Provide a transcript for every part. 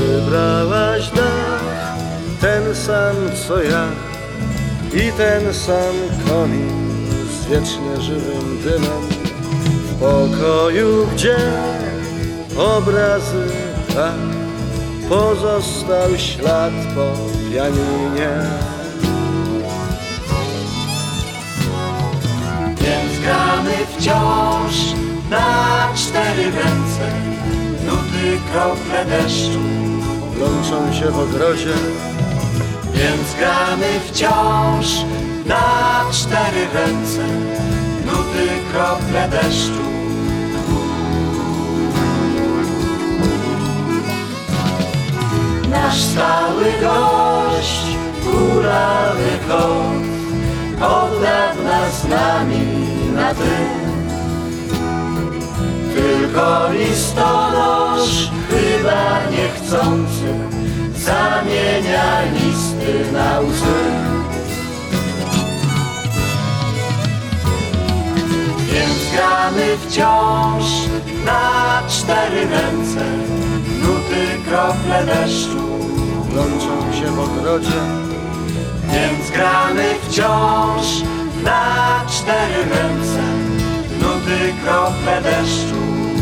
Wybrałaś dach, ten sam co ja, i ten sam komin z wiecznie żywym dymem. W pokoju, gdzie obrazy tak, pozostał ślad po pianinie. Więc gramy wciąż na cztery ręce, nuty, krople deszczu Plączą się w ogrodzie. Więc gramy wciąż na cztery ręce, nuty, krople deszczu. Nasz stały gość, kulawy kot, od dawna z nami na ty. Tylko listonosz, chyba niechcący, zamienia listy na łzy. Więc gramy wciąż na cztery ręce, nuty, krople deszczu Plączą się w ogrodzie. Więc gramy wciąż na cztery ręce, nuty, krople deszczu.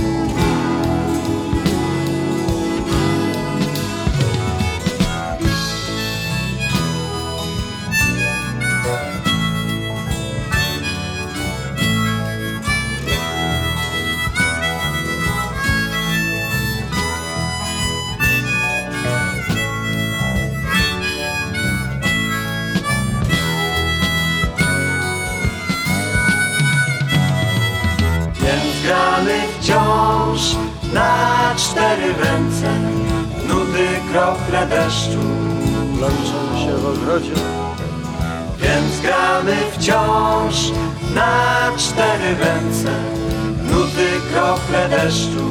Gramy wciąż na cztery ręce, nuty, krople deszczu Plączą się w ogrodzie. Więc gramy wciąż na cztery ręce, nuty, krople deszczu.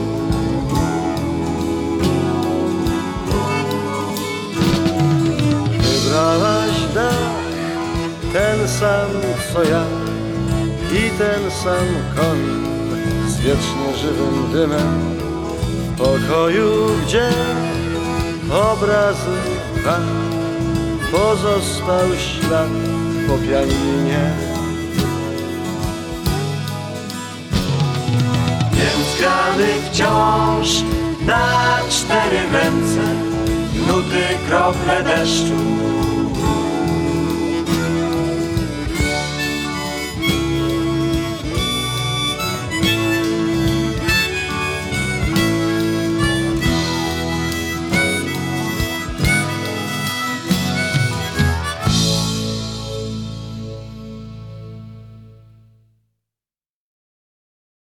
Wybrałaś dach, ten sam co ja, i ten sam komin z wiecznie żywym dymem. W pokoju, gdzie obrazy tak, pozostał ślad po pianinie. Więc gramy wciąż na cztery ręce, nuty, krople deszczu.